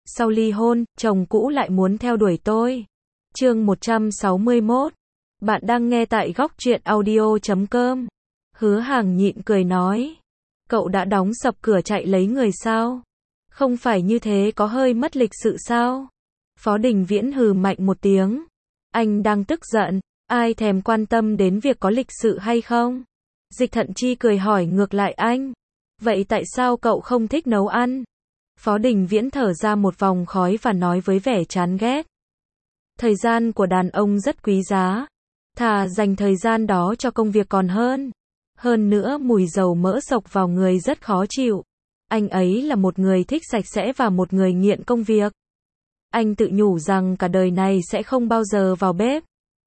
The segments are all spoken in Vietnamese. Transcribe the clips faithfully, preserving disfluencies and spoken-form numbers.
sau ly hôn, chồng cũ lại muốn theo đuổi tôi. Chương một trăm sáu mươi mốt. Bạn đang nghe tại góc truyện audio chấm com. Hứa Hàng nhịn cười nói. Cậu đã đóng sập cửa chạy lấy người sao? Không phải như thế có hơi mất lịch sự sao? Phó Đình Viễn hừ mạnh một tiếng. Anh đang tức giận, ai thèm quan tâm đến việc có lịch sự hay không? Dịch Thận Chi cười hỏi ngược lại anh. Vậy tại sao cậu không thích nấu ăn? Phó Đình Viễn thở ra một vòng khói và nói với vẻ chán ghét. Thời gian của đàn ông rất quý giá. Thà dành thời gian đó cho công việc còn hơn. Hơn nữa mùi dầu mỡ sộc vào người rất khó chịu. Anh ấy là một người thích sạch sẽ và một người nghiện công việc. Anh tự nhủ rằng cả đời này sẽ không bao giờ vào bếp.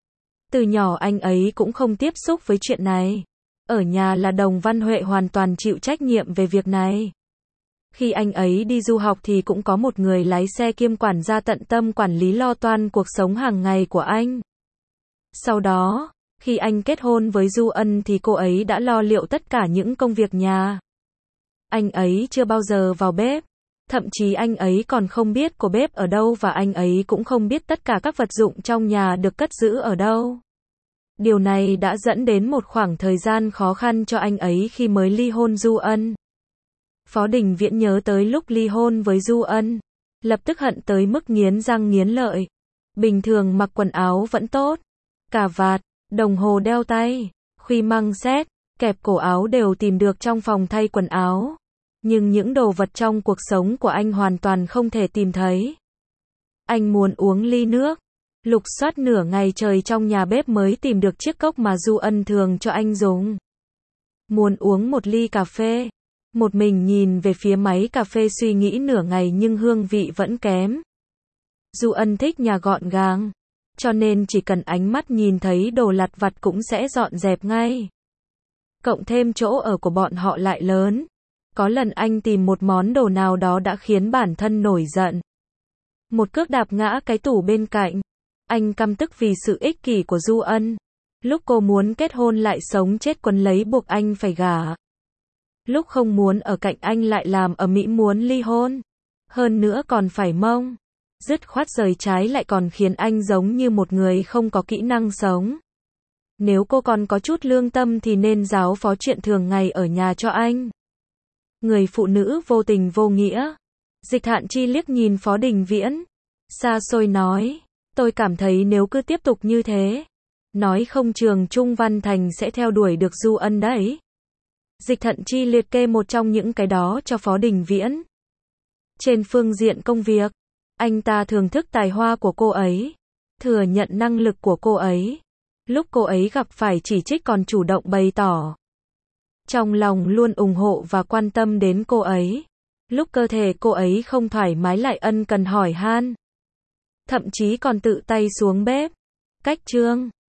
Từ nhỏ anh ấy cũng không tiếp xúc với chuyện này. Ở nhà là Đồng Văn Huệ hoàn toàn chịu trách nhiệm về việc này. Khi anh ấy đi du học thì cũng có một người lái xe kiêm quản gia tận tâm quản lý lo toan cuộc sống hàng ngày của anh. Sau đó, khi anh kết hôn với Du Ân thì cô ấy đã lo liệu tất cả những công việc nhà. Anh ấy chưa bao giờ vào bếp. Thậm chí anh ấy còn không biết của bếp ở đâu và anh ấy cũng không biết tất cả các vật dụng trong nhà được cất giữ ở đâu. Điều này đã dẫn đến một khoảng thời gian khó khăn cho anh ấy khi mới ly hôn Du Ân. Phó Đình Viễn nhớ tới lúc ly hôn với Du Ân, lập tức hận tới mức nghiến răng nghiến lợi. Bình thường mặc quần áo vẫn tốt, cà vạt, đồng hồ đeo tay, khuy măng xét, kẹp cổ áo đều tìm được trong phòng thay quần áo. Nhưng những đồ vật trong cuộc sống của anh hoàn toàn không thể tìm thấy. Anh muốn uống ly nước, lục soát nửa ngày trời trong nhà bếp mới tìm được chiếc cốc mà Du Ân thường cho anh dùng. Muốn uống một ly cà phê, một mình nhìn về phía máy cà phê suy nghĩ nửa ngày nhưng hương vị vẫn kém. Du Ân thích nhà gọn gàng, cho nên chỉ cần ánh mắt nhìn thấy đồ lặt vặt cũng sẽ dọn dẹp ngay. Cộng thêm chỗ ở của bọn họ lại lớn. Có lần anh tìm một món đồ nào đó đã khiến bản thân nổi giận. Một cước đạp ngã cái tủ bên cạnh. Anh căm tức vì sự ích kỷ của Du Ân. Lúc cô muốn kết hôn lại sống chết quấn lấy buộc anh phải gả. Lúc không muốn ở cạnh anh lại làm ầm ĩ muốn ly hôn. Hơn nữa còn phải mông. Dứt khoát rời trái lại còn khiến anh giống như một người không có kỹ năng sống. Nếu cô còn có chút lương tâm thì nên giáo phó chuyện thường ngày ở nhà cho anh. Người phụ nữ vô tình vô nghĩa. Dịch Thạn Chi liếc nhìn Phó Đình Viễn. Xa xôi nói. Tôi cảm thấy nếu cứ tiếp tục như thế. Nói không chừng Trung Văn Thành sẽ theo đuổi được Du Ân đấy. Dịch Thận Chi liệt kê một trong những cái đó cho Phó Đình Viễn. Trên phương diện công việc, anh ta thưởng thức tài hoa của cô ấy. Thừa nhận năng lực của cô ấy. Lúc cô ấy gặp phải chỉ trích còn chủ động bày tỏ. Trong lòng luôn ủng hộ và quan tâm đến cô ấy. Lúc cơ thể cô ấy không thoải mái lại ân cần hỏi han. Thậm chí còn tự tay xuống bếp. Cách chương